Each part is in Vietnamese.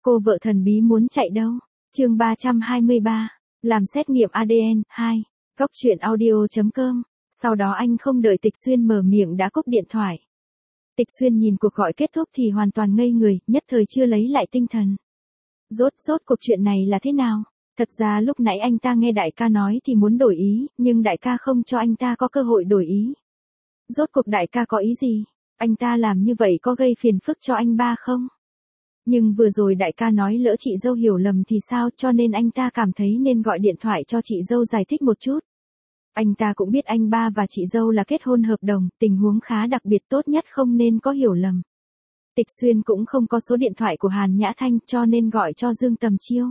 Cô vợ thần bí muốn chạy đâu? Chương 323. Làm xét nghiệm ADN 2. Góc truyện audio.com. Sau đó anh không đợi Tịch Xuyên mở miệng đã cúp điện thoại. Tịch Xuyên nhìn cuộc gọi kết thúc thì hoàn toàn ngây người, nhất thời chưa lấy lại tinh thần. Rốt cuộc chuyện này là thế nào? Thật ra lúc nãy anh ta nghe đại ca nói thì muốn đổi ý, nhưng đại ca không cho anh ta có cơ hội đổi ý. Rốt cuộc đại ca có ý gì? Anh ta làm như vậy có gây phiền phức cho anh ba không? Nhưng vừa rồi đại ca nói lỡ chị dâu hiểu lầm thì sao, cho nên anh ta cảm thấy nên gọi điện thoại cho chị dâu giải thích một chút. Anh ta cũng biết anh ba và chị dâu là kết hôn hợp đồng, tình huống khá đặc biệt, tốt nhất không nên có hiểu lầm. Tịch Xuyên cũng không có số điện thoại của Hàn Nhã Thanh cho nên gọi cho Dương Tầm Chiêu.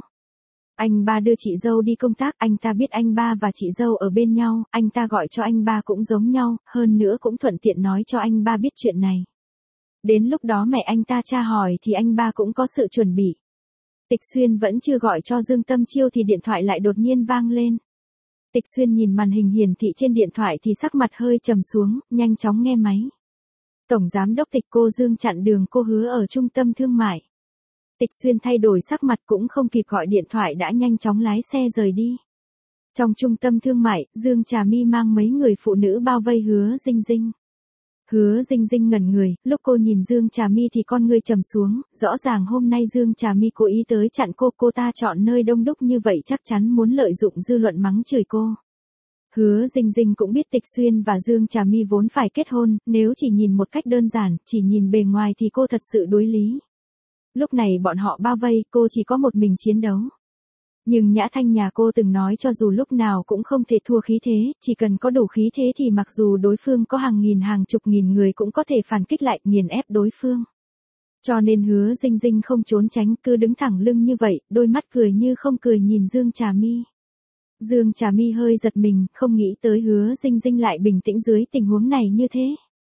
Anh ba đưa chị dâu đi công tác, anh ta biết anh ba và chị dâu ở bên nhau, anh ta gọi cho anh ba cũng giống nhau, hơn nữa cũng thuận tiện nói cho anh ba biết chuyện này. Đến lúc đó mẹ anh ta tra hỏi thì anh ba cũng có sự chuẩn bị. Tịch Xuyên vẫn chưa gọi cho Dương Tâm Chiêu thì điện thoại lại đột nhiên vang lên. Tịch Xuyên nhìn màn hình hiển thị trên điện thoại thì sắc mặt hơi trầm xuống, nhanh chóng nghe máy. Tổng giám đốc Tịch, cô Dương chặn đường cô Hứa ở trung tâm thương mại. Tịch Xuyên thay đổi sắc mặt cũng không kịp gọi điện thoại đã nhanh chóng lái xe rời đi. Trong trung tâm thương mại, Dương Trà My mang mấy người phụ nữ bao vây Hứa Dinh Dinh. Hứa Dinh Dinh ngẩn người, lúc cô nhìn Dương Trà My thì con ngươi trầm xuống, rõ ràng hôm nay Dương Trà My cố ý tới chặn cô ta chọn nơi đông đúc như vậy chắc chắn muốn lợi dụng dư luận mắng chửi cô. Hứa Dinh Dinh cũng biết Tịch Xuyên và Dương Trà My vốn phải kết hôn, nếu chỉ nhìn một cách đơn giản, chỉ nhìn bề ngoài thì cô thật sự đối lý. Lúc này bọn họ bao vây, cô chỉ có một mình chiến đấu. Nhưng Nhã Thanh nhà cô từng nói cho dù lúc nào cũng không thể thua khí thế, chỉ cần có đủ khí thế thì mặc dù đối phương có hàng nghìn hàng chục nghìn người cũng có thể phản kích lại, nghiền ép đối phương. Cho nên Hứa Dinh Dinh không trốn tránh, cứ đứng thẳng lưng như vậy, đôi mắt cười như không cười nhìn Dương Trà My. Dương Trà My hơi giật mình, không nghĩ tới Hứa Dinh Dinh lại bình tĩnh dưới tình huống này như thế.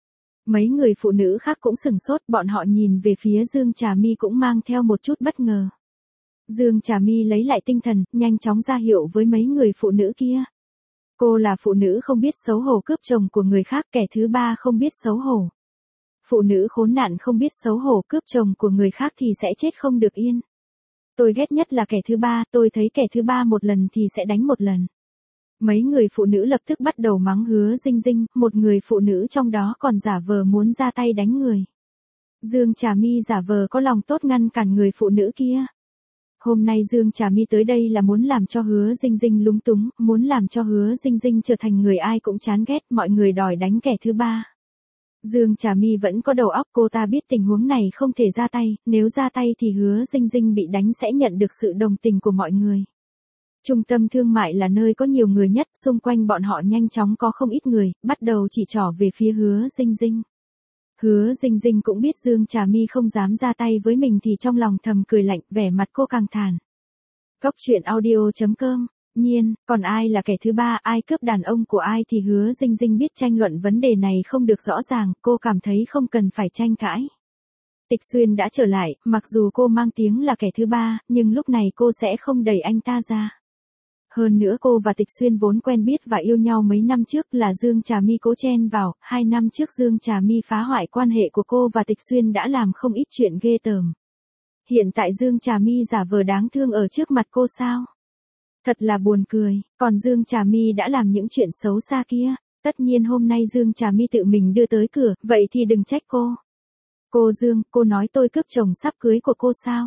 Mấy người phụ nữ khác cũng sửng sốt, bọn họ nhìn về phía Dương Trà My cũng mang theo một chút bất ngờ. Dương Trà My lấy lại tinh thần, nhanh chóng ra hiệu với mấy người phụ nữ kia. Cô là phụ nữ không biết xấu hổ cướp chồng của người khác, kẻ thứ ba không biết xấu hổ. Phụ nữ khốn nạn không biết xấu hổ cướp chồng của người khác thì sẽ chết không được yên. Tôi ghét nhất là kẻ thứ ba, tôi thấy kẻ thứ ba một lần thì sẽ đánh một lần. Mấy người phụ nữ lập tức bắt đầu mắng Hứa Dinh Dinh, một người phụ nữ trong đó còn giả vờ muốn ra tay đánh người. Dương Trà My giả vờ có lòng tốt ngăn cản người phụ nữ kia. Hôm nay Dương Trà My tới đây là muốn làm cho Hứa Dinh Dinh lúng túng, muốn làm cho Hứa Dinh Dinh trở thành người ai cũng chán ghét, mọi người đòi đánh kẻ thứ ba. Dương Trà My vẫn có đầu óc, cô ta biết tình huống này không thể ra tay, nếu ra tay thì Hứa Dinh Dinh bị đánh sẽ nhận được sự đồng tình của mọi người. Trung tâm thương mại là nơi có nhiều người nhất, xung quanh bọn họ nhanh chóng có không ít người, bắt đầu chỉ trỏ về phía Hứa Dinh Dinh. Hứa Dinh Dinh cũng biết Dương Trà My không dám ra tay với mình thì trong lòng thầm cười lạnh, vẻ mặt cô càng thản. Góc truyện audio.com. Nhiên, còn ai là kẻ thứ ba, ai cướp đàn ông của ai thì Hứa Dinh Dinh biết tranh luận vấn đề này không được rõ ràng, cô cảm thấy không cần phải tranh cãi. Tịch Xuyên đã trở lại, mặc dù cô mang tiếng là kẻ thứ ba, nhưng lúc này cô sẽ không đẩy anh ta ra. Hơn nữa cô và Tịch Xuyên vốn quen biết và yêu nhau mấy năm trước, là Dương Trà My cố chen vào, 2 năm trước Dương Trà My phá hoại quan hệ của cô và Tịch Xuyên đã làm không ít chuyện ghê tởm. Hiện tại Dương Trà My giả vờ đáng thương ở trước mặt cô sao? Thật là buồn cười, còn Dương Trà My đã làm những chuyện xấu xa kia, tất nhiên hôm nay Dương Trà My tự mình đưa tới cửa, vậy thì đừng trách cô. Cô Dương, cô nói tôi cướp chồng sắp cưới của cô sao?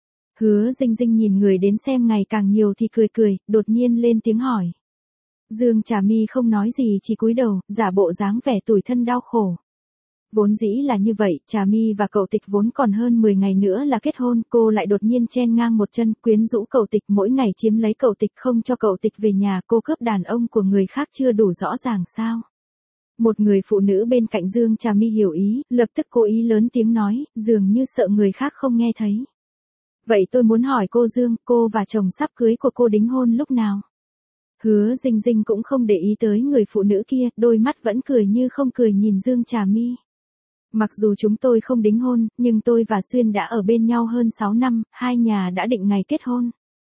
Hứa Dinh Dinh nhìn người đến xem ngày càng nhiều thì cười, đột nhiên lên tiếng hỏi. Dương Trà My không nói gì, chỉ cúi đầu, giả bộ dáng vẻ tủi thân đau khổ. Vốn dĩ là như vậy, Trà My và cậu Tịch vốn còn hơn 10 ngày nữa là kết hôn, cô lại đột nhiên chen ngang một chân, quyến rũ cậu Tịch, mỗi ngày chiếm lấy cậu Tịch, không cho cậu Tịch về nhà, cô cướp đàn ông của người khác chưa đủ rõ ràng sao? Một người phụ nữ bên cạnh Dương Trà My hiểu ý, lập tức cố ý lớn tiếng nói, dường như sợ người khác không nghe thấy. Vậy tôi muốn hỏi cô Dương, cô và chồng sắp cưới của cô đính hôn lúc nào? Hứa Dinh Dinh cũng không để ý tới người phụ nữ kia, đôi mắt vẫn cười như không cười nhìn Dương Trà My. Mặc dù chúng tôi không đính hôn, nhưng tôi và Xuyên đã ở bên nhau hơn 6 năm, hai nhà đã định ngày kết hôn.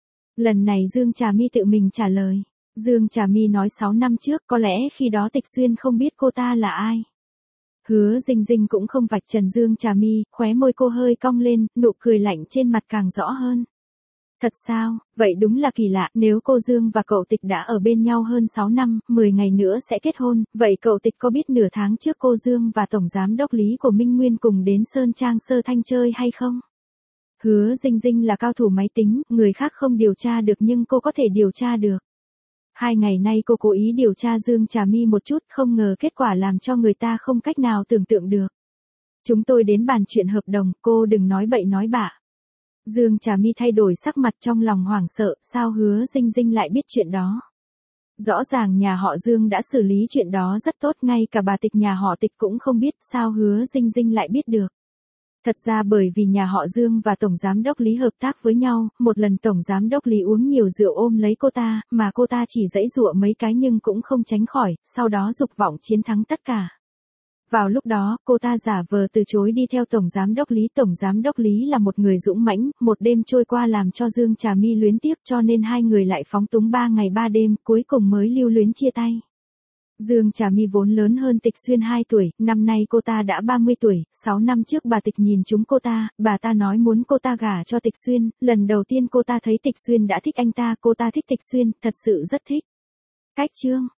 Lần này Dương Trà My tự mình trả lời. Dương Trà My nói 6 năm trước, có lẽ khi đó Tịch Xuyên không biết cô ta là ai. Hứa Dinh Dinh cũng không vạch trần Dương Trà My, khóe môi cô hơi cong lên, nụ cười lạnh trên mặt càng rõ hơn. Thật sao, vậy đúng là kỳ lạ, nếu cô Dương và cậu Tịch đã ở bên nhau hơn 6 năm, 10 ngày nữa sẽ kết hôn, vậy cậu Tịch có biết nửa tháng trước cô Dương và Tổng Giám đốc Lý của Minh Nguyên cùng đến Sơn Trang Sơ Thanh chơi hay không? Hứa Dinh Dinh là cao thủ máy tính, người khác không điều tra được nhưng cô có thể điều tra được. 2 ngày nay cô cố ý điều tra Dương Trà My một chút, không ngờ kết quả làm cho người ta không cách nào tưởng tượng được. Chúng tôi đến bàn chuyện hợp đồng, cô đừng nói bậy nói bạ. Dương Trà My thay đổi sắc mặt, trong lòng hoảng sợ, sao Hứa Dinh Dinh lại biết chuyện đó. Rõ ràng nhà họ Dương đã xử lý chuyện đó rất tốt, ngay cả bà Tịch nhà họ Tịch cũng không biết, sao Hứa Dinh Dinh lại biết được. Thật ra bởi vì nhà họ Dương và Tổng Giám đốc Lý hợp tác với nhau, một lần Tổng Giám đốc Lý uống nhiều rượu ôm lấy cô ta, mà cô ta chỉ giãy giụa mấy cái nhưng cũng không tránh khỏi, sau đó dục vọng chiến thắng tất cả. Vào lúc đó, cô ta giả vờ từ chối đi theo Tổng Giám đốc Lý. Tổng Giám đốc Lý là một người dũng mãnh, một đêm trôi qua làm cho Dương Trà My luyến tiếc, cho nên hai người lại phóng túng 3 ngày 3 đêm, cuối cùng mới lưu luyến chia tay. Dương Trà My vốn lớn hơn Tịch Xuyên 2 tuổi, năm nay cô ta đã 30 tuổi, 6 năm trước bà Tịch nhìn trúng cô ta, bà ta nói muốn cô ta gả cho Tịch Xuyên, lần đầu tiên cô ta thấy Tịch Xuyên đã thích anh ta, cô ta thích Tịch Xuyên, thật sự rất thích. Cách chương